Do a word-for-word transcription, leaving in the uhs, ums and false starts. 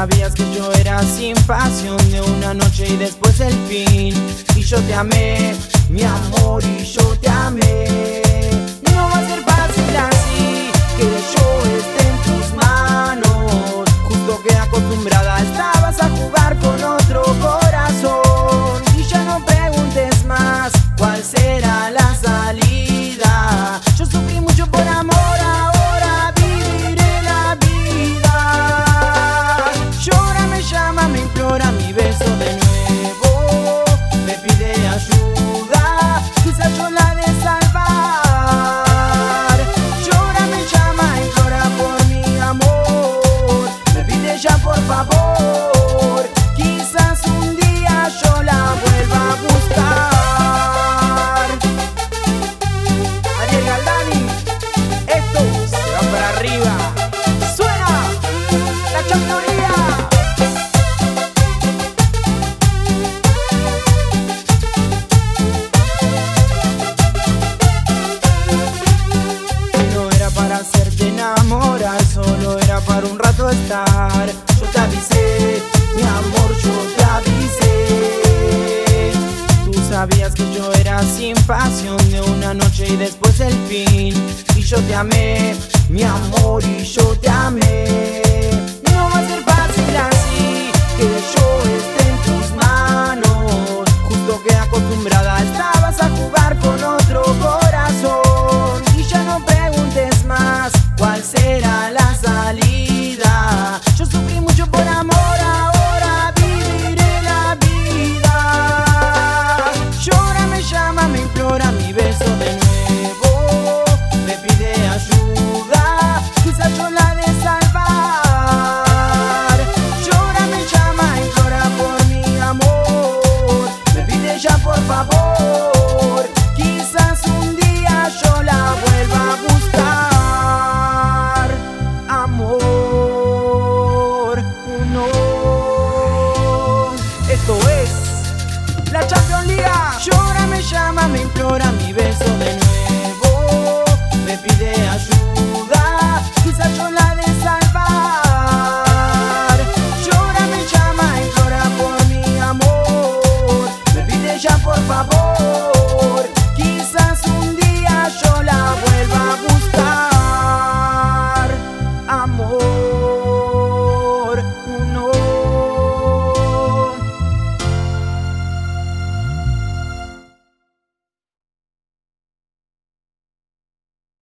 sabías que yo era sin pasión, de una noche y después el fin. Y yo te amé, mi amor, y yo te amé. No va a ser fácil así, que yo esté en tus manos. Justo que acostumbrada estabas a jugar con otro corazón. Y ya no preguntes más cuál será la salida. Yo sufrí mucho por amor, ahora viviré la vida. Llora, me llama, me implora mi beso de nuevo. Me pide ayuda, quizás yo la de salvar. Llora, me llama, implora por mi amor. Me pide ya por favor, quizás un día yo la vuelva a buscar. Ariel Galdani, esto se va para arriba. ¡Suena la championía! No era para hacerte enamorar, solo era para un rato estar. Yo te avisé, mi amor, yo te avisé. Tú sabías que yo era sin pasión, de una noche y después el fin. Y yo te amé, mi amor, y yo te amé. No va a ser fácil así, que yo esté en tus manos. Justo que acostumbrada estabas a jugar con otro corazón. Y ya no preguntes más cuál será la salida. Yo sufrí mucho por amor, ahora viviré la vida. Llora, me llama, me implora mi beso de nuevo. Me pide ayuda, quizás yo la de salvar. Llora, me llama, implora por mi amor. Me pide ya por favor, quizás un día yo la vuelva a buscar. Amor, no. Esto es la Champions League. Llora, me llama, me implora mi beso de nuevo. Me pide ayuda, quizás yo la de salvar. Llora, me llama, implora por mi amor. Me pide ya por favor.